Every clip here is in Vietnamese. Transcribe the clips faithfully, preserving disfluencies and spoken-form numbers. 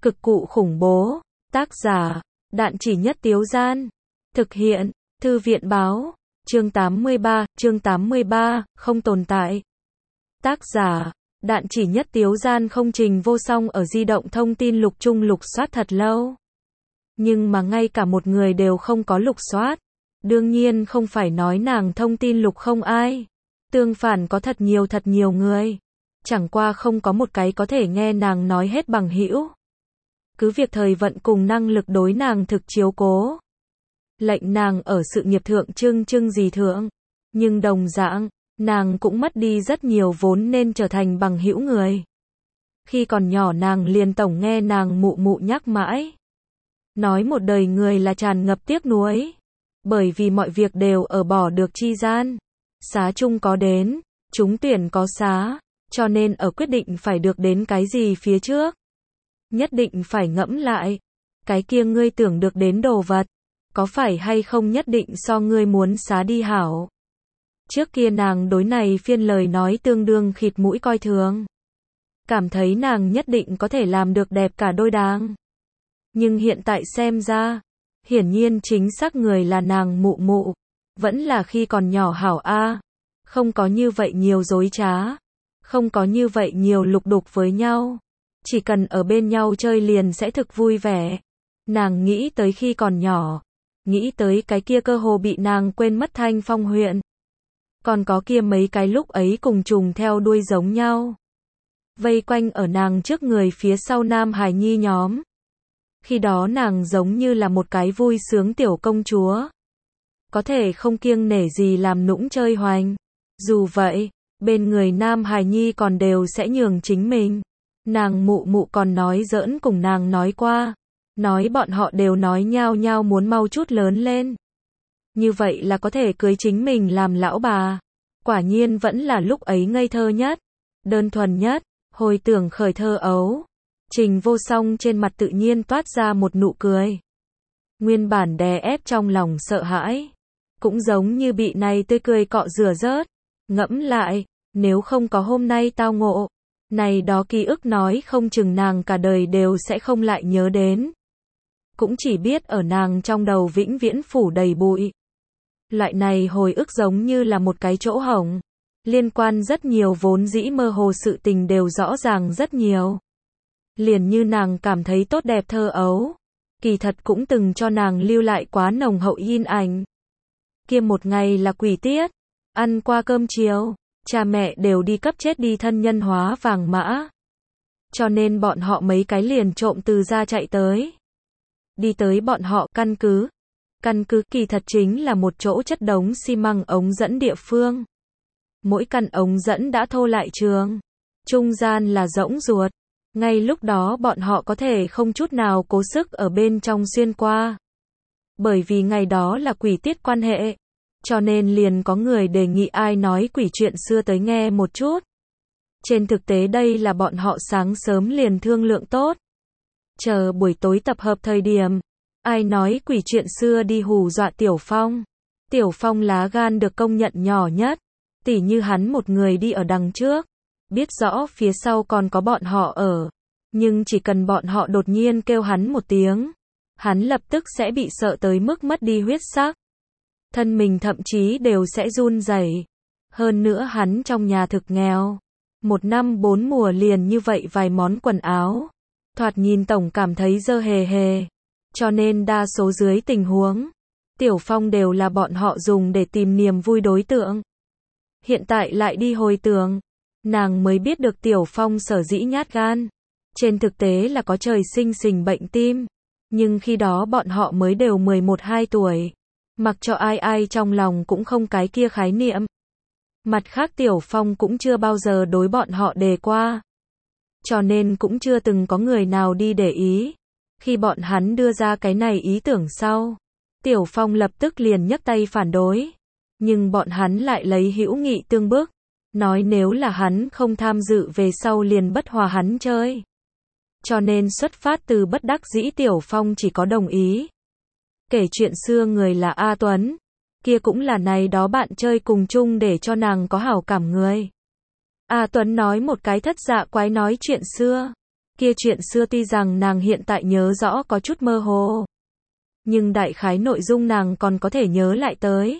Cực cụ khủng bố. Tác giả, Đạn Chỉ Nhất Tiếu Gian. Thực hiện, Thư viện báo. Chương tám mươi ba, chương tám mươi ba, không tồn tại. Tác giả, Đạn Chỉ Nhất Tiếu Gian. Không Trình Vô Song ở di động thông tin lục trung lục soát thật lâu. Nhưng mà ngay cả một người đều không có lục soát. Đương nhiên không phải nói nàng thông tin lục không ai. Tương phản có thật nhiều thật nhiều người. Chẳng qua không có một cái có thể nghe nàng nói hết bằng hữu. Cứ việc thời vận cùng năng lực đối nàng thực chiếu cố. Lệnh nàng ở sự nghiệp thượng trưng trưng gì thượng. Nhưng đồng dạng, nàng cũng mất đi rất nhiều vốn nên trở thành bằng hữu người. Khi còn nhỏ nàng liền tổng nghe nàng mụ mụ nhắc mãi. Nói một đời người là tràn ngập tiếc nuối. Bởi vì mọi việc đều ở bỏ được chi gian. Xá chung có đến, trúng tuyển có xá. Cho nên ở quyết định phải được đến cái gì phía trước. Nhất định phải ngẫm lại. Cái kia ngươi tưởng được đến đồ vật. Có phải hay không nhất định so ngươi muốn xá đi hảo. Trước kia nàng đối này phiên lời nói tương đương khịt mũi coi thường. Cảm thấy nàng nhất định có thể làm được đẹp cả đôi đáng. Nhưng hiện tại xem ra, hiển nhiên chính xác người là nàng mụ mụ. Vẫn là khi còn nhỏ hảo a, không có như vậy nhiều dối trá. Không có như vậy nhiều lục đục với nhau. Chỉ cần ở bên nhau chơi liền sẽ thực vui vẻ. Nàng nghĩ tới khi còn nhỏ. Nghĩ tới cái kia cơ hồ bị nàng quên mất Thanh Phong huyện. Còn có kia mấy cái lúc ấy cùng trùng theo đuôi giống nhau. Vây quanh ở nàng trước người phía sau nam hài nhi nhóm. Khi đó nàng giống như là một cái vui sướng tiểu công chúa. Có thể không kiêng nể gì làm nũng chơi hoành. Dù vậy, bên người nam hài nhi còn đều sẽ nhường chính mình. Nàng mụ mụ còn nói giỡn cùng nàng nói qua. Nói bọn họ đều nói nhao nhao muốn mau chút lớn lên. Như vậy là có thể cưới chính mình làm lão bà. Quả nhiên vẫn là lúc ấy ngây thơ nhất. Đơn thuần nhất. Hồi tưởng khởi thơ ấu. Trình Vô Song trên mặt tự nhiên toát ra một nụ cười. Nguyên bản đè ép trong lòng sợ hãi. Cũng giống như bị này tươi cười cọ rửa rớt. Ngẫm lại, nếu không có hôm nay tao ngộ. Này đó ký ức nói không chừng nàng cả đời đều sẽ không lại nhớ đến. Cũng chỉ biết ở nàng trong đầu vĩnh viễn phủ đầy bụi. Loại này hồi ức giống như là một cái chỗ hổng. Liên quan rất nhiều vốn dĩ mơ hồ sự tình đều rõ ràng rất nhiều. Liền như nàng cảm thấy tốt đẹp thơ ấu. Kỳ thật cũng từng cho nàng lưu lại quá nồng hậu in ảnh. Kia một ngày là quỷ tiết. Ăn qua cơm chiều. Cha mẹ đều đi cấp chết đi thân nhân hóa vàng mã. Cho nên bọn họ mấy cái liền trộm từ ra chạy tới. Đi tới bọn họ căn cứ. Căn cứ kỳ thật chính là một chỗ chất đống xi măng ống dẫn địa phương. Mỗi căn ống dẫn đã thô lại trường. Trung gian là rỗng ruột. Ngay lúc đó bọn họ có thể không chút nào cố sức ở bên trong xuyên qua. Bởi vì ngày đó là quỷ tiết quan hệ. Cho nên liền có người đề nghị ai nói quỷ chuyện xưa tới nghe một chút. Trên thực tế đây là bọn họ sáng sớm liền thương lượng tốt. Chờ buổi tối tập hợp thời điểm. Ai nói quỷ chuyện xưa đi hù dọa Tiểu Phong. Tiểu Phong lá gan được công nhận nhỏ nhất. Tỉ như hắn một người đi ở đằng trước. Biết rõ phía sau còn có bọn họ ở. Nhưng chỉ cần bọn họ đột nhiên kêu hắn một tiếng. Hắn lập tức sẽ bị sợ tới mức mất đi huyết sắc. Thân mình thậm chí đều sẽ run rẩy. Hơn nữa hắn trong nhà thực nghèo. Một năm bốn mùa liền như vậy vài món quần áo. Thoạt nhìn tổng cảm thấy dơ hề hề. Cho nên đa số dưới tình huống. Tiểu Phong đều là bọn họ dùng để tìm niềm vui đối tượng. Hiện tại lại đi hồi tưởng. Nàng mới biết được Tiểu Phong sở dĩ nhát gan. Trên thực tế là có trời sinh sình bệnh tim. Nhưng khi đó bọn họ mới đều mười một hai tuổi. Mặc cho ai ai trong lòng cũng không cái kia khái niệm. Mặt khác Tiểu Phong cũng chưa bao giờ đối bọn họ đề qua. Cho nên cũng chưa từng có người nào đi để ý. Khi bọn hắn đưa ra cái này ý tưởng sau. Tiểu Phong lập tức liền nhấc tay phản đối. Nhưng bọn hắn lại lấy hữu nghị tương bức. Nói nếu là hắn không tham dự về sau liền bất hòa hắn chơi. Cho nên xuất phát từ bất đắc dĩ Tiểu Phong chỉ có đồng ý. Kể chuyện xưa người là A Tuấn. Kia cũng là này đó bạn chơi cùng chung để cho nàng có hảo cảm người. A Tuấn nói một cái thất dạ quái nói chuyện xưa. Kia chuyện xưa tuy rằng nàng hiện tại nhớ rõ có chút mơ hồ, nhưng đại khái nội dung nàng còn có thể nhớ lại tới.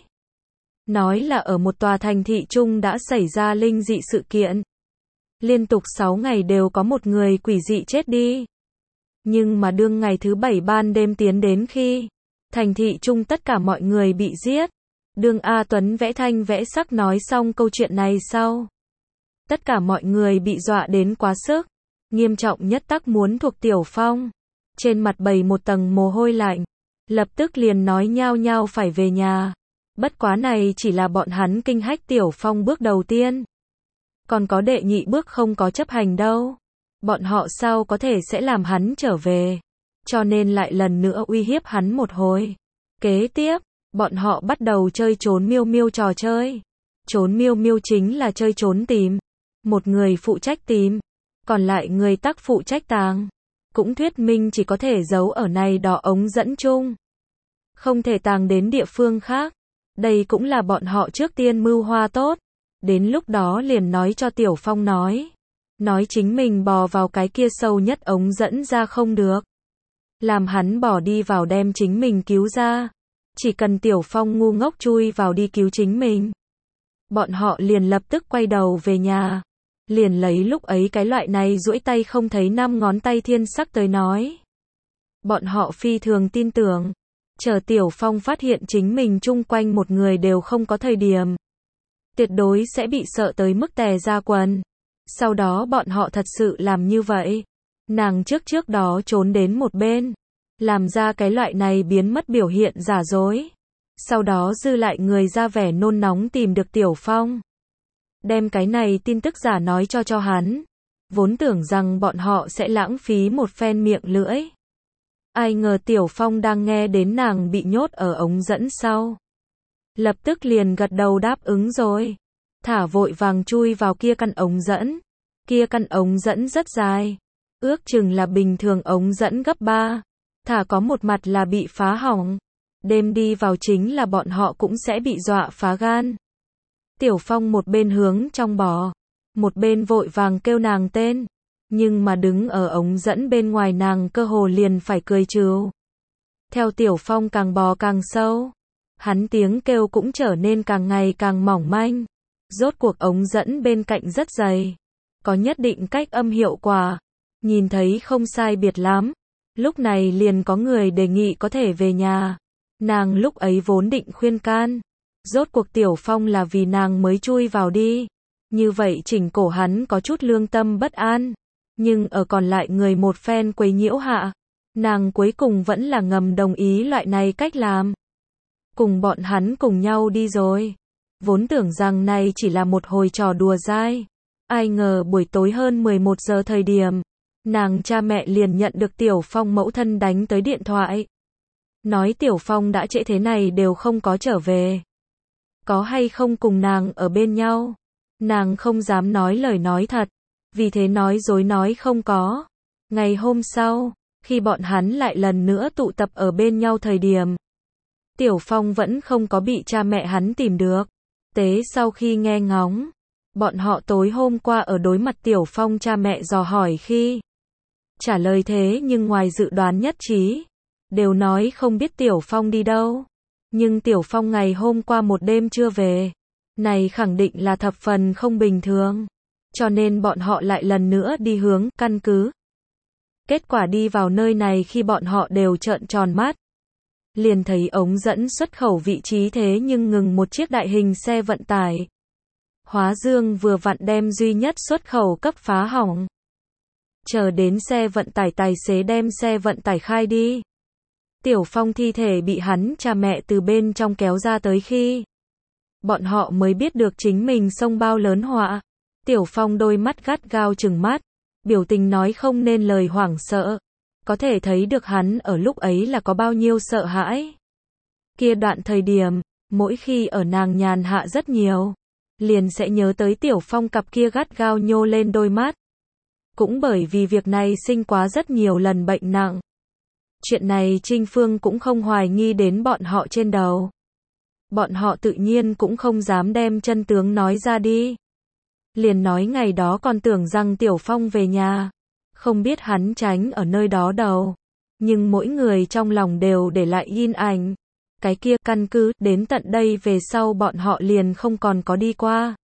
Nói là ở một tòa thành thị trung đã xảy ra linh dị sự kiện. Liên tục sáu ngày đều có một người quỷ dị chết đi. Nhưng mà đương ngày thứ bảy ban đêm tiến đến khi thành thị trung tất cả mọi người bị giết. Đương A Tuấn vẽ thanh vẽ sắc nói xong câu chuyện này sau, tất cả mọi người bị dọa đến quá sức. Nghiêm trọng nhất tắc muốn thuộc Tiểu Phong. Trên mặt bầy một tầng mồ hôi lạnh. Lập tức liền nói nhao nhao phải về nhà. Bất quá này chỉ là bọn hắn kinh hách Tiểu Phong bước đầu tiên. Còn có đệ nhị bước không có chấp hành đâu. Bọn họ sao có thể sẽ làm hắn trở về. Cho nên lại lần nữa uy hiếp hắn một hồi. Kế tiếp, bọn họ bắt đầu chơi trốn miêu miêu trò chơi. Trốn miêu miêu chính là chơi trốn tìm. Một người phụ trách tìm, còn lại người tắc phụ trách tàng. Cũng thuyết minh chỉ có thể giấu ở này đỏ ống dẫn chung. Không thể tàng đến địa phương khác. Đây cũng là bọn họ trước tiên mưu hoa tốt. Đến lúc đó liền nói cho Tiểu Phong nói. Nói chính mình bò vào cái kia sâu nhất ống dẫn ra không được. Làm hắn bỏ đi vào đem chính mình cứu ra. Chỉ cần Tiểu Phong ngu ngốc chui vào đi cứu chính mình. Bọn họ liền lập tức quay đầu về nhà. Liền lấy lúc ấy cái loại này duỗi tay không thấy năm ngón tay thiên sắc tới nói. Bọn họ phi thường tin tưởng. Chờ Tiểu Phong phát hiện chính mình chung quanh một người đều không có thời điểm. Tuyệt đối sẽ bị sợ tới mức tè ra quần. Sau đó bọn họ thật sự làm như vậy. Nàng trước trước đó trốn đến một bên. Làm ra cái loại này biến mất biểu hiện giả dối. Sau đó dư lại người ra vẻ nôn nóng tìm được Tiểu Phong. Đem cái này tin tức giả nói cho cho hắn. Vốn tưởng rằng bọn họ sẽ lãng phí một phen miệng lưỡi. Ai ngờ Tiểu Phong đang nghe đến nàng bị nhốt ở ống dẫn sau. Lập tức liền gật đầu đáp ứng rồi. Thả vội vàng chui vào kia căn ống dẫn. Kia căn ống dẫn rất dài. Ước chừng là bình thường ống dẫn gấp ba. Thả có một mặt là bị phá hỏng. Đêm đi vào chính là bọn họ cũng sẽ bị dọa phá gan. Tiểu Phong một bên hướng trong bò. Một bên vội vàng kêu nàng tên. Nhưng mà đứng ở ống dẫn bên ngoài nàng cơ hồ liền phải cười trừ. Theo Tiểu Phong càng bò càng sâu. Hắn tiếng kêu cũng trở nên càng ngày càng mỏng manh. Rốt cuộc ống dẫn bên cạnh rất dày. Có nhất định cách âm hiệu quả. Nhìn thấy không sai biệt lắm. Lúc này liền có người đề nghị có thể về nhà. Nàng lúc ấy vốn định khuyên can. Rốt cuộc Tiểu Phong là vì nàng mới chui vào đi. Như vậy chỉnh cổ hắn có chút lương tâm bất an. Nhưng ở còn lại người một phen quấy nhiễu hạ. Nàng cuối cùng vẫn là ngầm đồng ý loại này cách làm. Cùng bọn hắn cùng nhau đi rồi. Vốn tưởng rằng này chỉ là một hồi trò đùa dai. Ai ngờ buổi tối hơn mười một giờ thời điểm. Nàng cha mẹ liền nhận được Tiểu Phong mẫu thân đánh tới điện thoại. Nói Tiểu Phong đã trễ thế này đều không có trở về. Có hay không cùng nàng ở bên nhau. Nàng không dám nói lời nói thật. Vì thế nói dối nói không có. Ngày hôm sau, khi bọn hắn lại lần nữa tụ tập ở bên nhau thời điểm. Tiểu Phong vẫn không có bị cha mẹ hắn tìm được. Tế sau khi nghe ngóng. Bọn họ tối hôm qua ở đối mặt Tiểu Phong cha mẹ dò hỏi khi. Trả lời thế nhưng ngoài dự đoán nhất trí. Đều nói không biết Tiểu Phong đi đâu. Nhưng Tiểu Phong ngày hôm qua một đêm chưa về. Này khẳng định là thập phần không bình thường. Cho nên bọn họ lại lần nữa đi hướng căn cứ. Kết quả đi vào nơi này khi bọn họ đều trợn tròn mắt. Liền thấy ống dẫn xuất khẩu vị trí thế nhưng ngừng một chiếc đại hình xe vận tải. Hóa Dương vừa vặn đem duy nhất xuất khẩu cấp phá hỏng. Chờ đến xe vận tải tài xế đem xe vận tải khai đi. Tiểu Phong thi thể bị hắn cha mẹ từ bên trong kéo ra tới khi. Bọn họ mới biết được chính mình xông bao lớn họa. Tiểu Phong đôi mắt gắt gao trừng mắt. Biểu tình nói không nên lời hoảng sợ. Có thể thấy được hắn ở lúc ấy là có bao nhiêu sợ hãi. Kia đoạn thời điểm, mỗi khi ở nàng nhàn hạ rất nhiều. Liền sẽ nhớ tới Tiểu Phong cặp kia gắt gao nhô lên đôi mắt. Cũng bởi vì việc này sinh quá rất nhiều lần bệnh nặng. Chuyện này Trinh Phương cũng không hoài nghi đến bọn họ trên đầu. Bọn họ tự nhiên cũng không dám đem chân tướng nói ra đi. Liền nói ngày đó còn tưởng rằng Tiểu Phong về nhà. Không biết hắn tránh ở nơi đó đâu. Nhưng mỗi người trong lòng đều để lại in ảnh. Cái kia căn cứ, đến tận đây về sau bọn họ liền không còn có đi qua.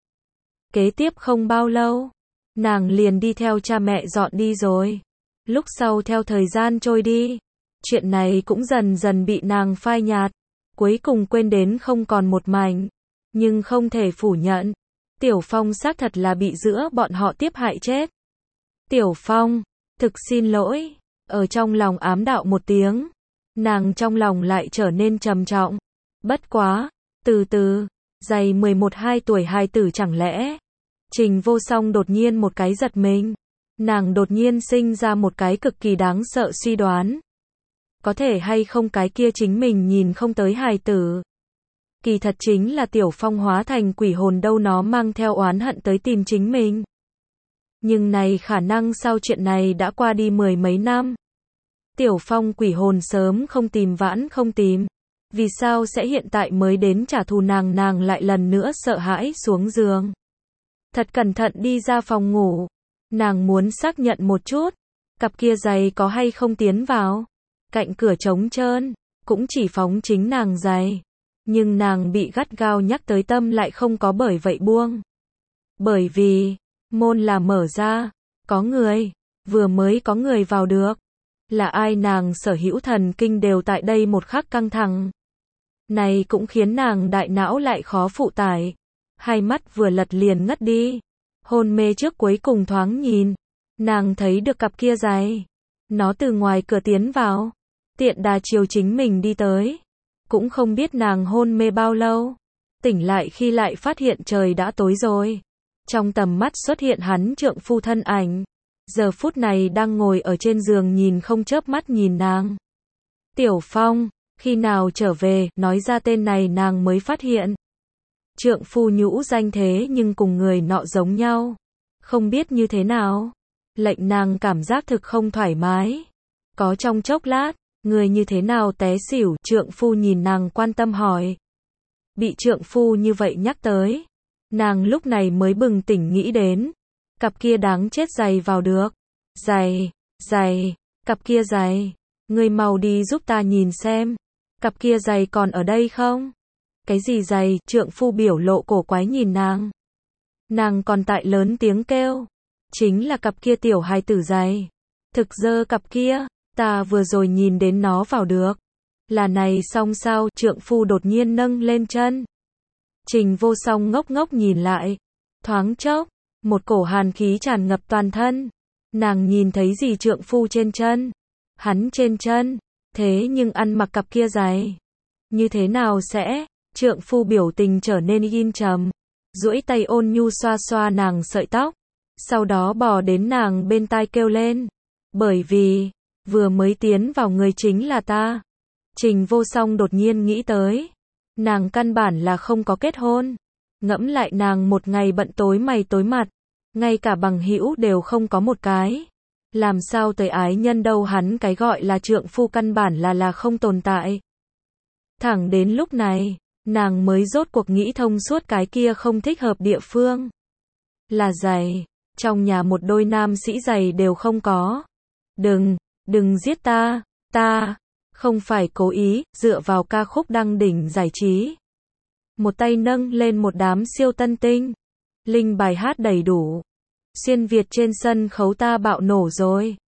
Kế tiếp không bao lâu, nàng liền đi theo cha mẹ dọn đi rồi. Lúc sau theo thời gian trôi đi, chuyện này cũng dần dần bị nàng phai nhạt, cuối cùng quên đến không còn một mảnh. Nhưng không thể phủ nhận, Tiểu Phong xác thật là bị giữa bọn họ tiếp hại chết. Tiểu Phong, thực xin lỗi, ở trong lòng ám đạo một tiếng, nàng trong lòng lại trở nên trầm trọng. Bất quá, từ từ, dày mười một hai tuổi hài tử chẳng lẽ. Trình Vô Song đột nhiên một cái giật mình. Nàng đột nhiên sinh ra một cái cực kỳ đáng sợ suy đoán. Có thể hay không cái kia chính mình nhìn không tới hài tử. Kỳ thật chính là Tiểu Phong hóa thành quỷ hồn đâu, nó mang theo oán hận tới tìm chính mình. Nhưng này khả năng sau chuyện này đã qua đi mười mấy năm. Tiểu Phong quỷ hồn sớm không tìm vãn không tìm. Vì sao sẽ hiện tại mới đến trả thù nàng? Nàng lại lần nữa sợ hãi xuống giường. Thật cẩn thận đi ra phòng ngủ. Nàng muốn xác nhận một chút. Cặp kia giày có hay không tiến vào. Cạnh cửa trống trơn. Cũng chỉ phóng chính nàng giày. Nhưng nàng bị gắt gao nhắc tới tâm lại không có bởi vậy buông. Bởi vì, môn là mở ra. Có người. Vừa mới có người vào được. Là ai? Nàng sở hữu thần kinh đều tại đây một khắc căng thẳng. Này cũng khiến nàng đại não lại khó phụ tải. Hai mắt vừa lật liền ngất đi. Hôn mê trước cuối cùng thoáng nhìn. Nàng thấy được cặp kia giày. Nó từ ngoài cửa tiến vào. Tiện đà chiều chính mình đi tới. Cũng không biết nàng hôn mê bao lâu. Tỉnh lại khi lại phát hiện trời đã tối rồi. Trong tầm mắt xuất hiện hắn trượng phu thân ảnh. Giờ phút này đang ngồi ở trên giường nhìn không chớp mắt nhìn nàng. Tiểu Phong, khi nào trở về, nói ra tên này nàng mới phát hiện. Trượng phu nhũ danh thế nhưng cùng người nọ giống nhau. Không biết như thế nào. Lệnh nàng cảm giác thực không thoải mái. Có trong chốc lát, người như thế nào té xỉu, trượng phu nhìn nàng quan tâm hỏi. Bị trượng phu như vậy nhắc tới. Nàng lúc này mới bừng tỉnh nghĩ đến. Cặp kia đáng chết giày vào được. Giày, giày, cặp kia giày. Ngươi mau đi giúp ta nhìn xem. Cặp kia giày còn ở đây không? Cái gì giày? Trượng phu biểu lộ cổ quái nhìn nàng. Nàng còn tại lớn tiếng kêu. Chính là cặp kia tiểu hài tử giày. Thực dơ cặp kia, ta vừa rồi nhìn đến nó vào được. Là này xong sao? Trượng phu đột nhiên nâng lên chân. Trình Vô Song ngốc ngốc nhìn lại. Thoáng chốc, một cổ hàn khí tràn ngập toàn thân. Nàng nhìn thấy gì trượng phu trên chân? Hắn trên chân, thế nhưng ăn mặc cặp kia giày. Như thế nào sẽ? Trượng phu biểu tình trở nên im trầm. Duỗi tay ôn nhu xoa xoa nàng sợi tóc. Sau đó bò đến nàng bên tai kêu lên. Bởi vì, vừa mới tiến vào người chính là ta. Trình Vô Song đột nhiên nghĩ tới. Nàng căn bản là không có kết hôn. Ngẫm lại nàng một ngày bận tối mày tối mặt. Ngay cả bằng hữu đều không có một cái. Làm sao tới ái nhân đâu, hắn cái gọi là trượng phu căn bản là là không tồn tại. Thẳng đến lúc này, nàng mới rốt cuộc nghĩ thông suốt cái kia không thích hợp địa phương. Là giày. Trong nhà một đôi nam sĩ giày đều không có. Đừng, đừng giết ta, ta không phải cố ý, dựa vào ca khúc đăng đỉnh giải trí. Một tay nâng lên một đám siêu tân tinh. Linh bài hát đầy đủ. Xuyên Việt trên sân khấu ta bạo nổ rồi.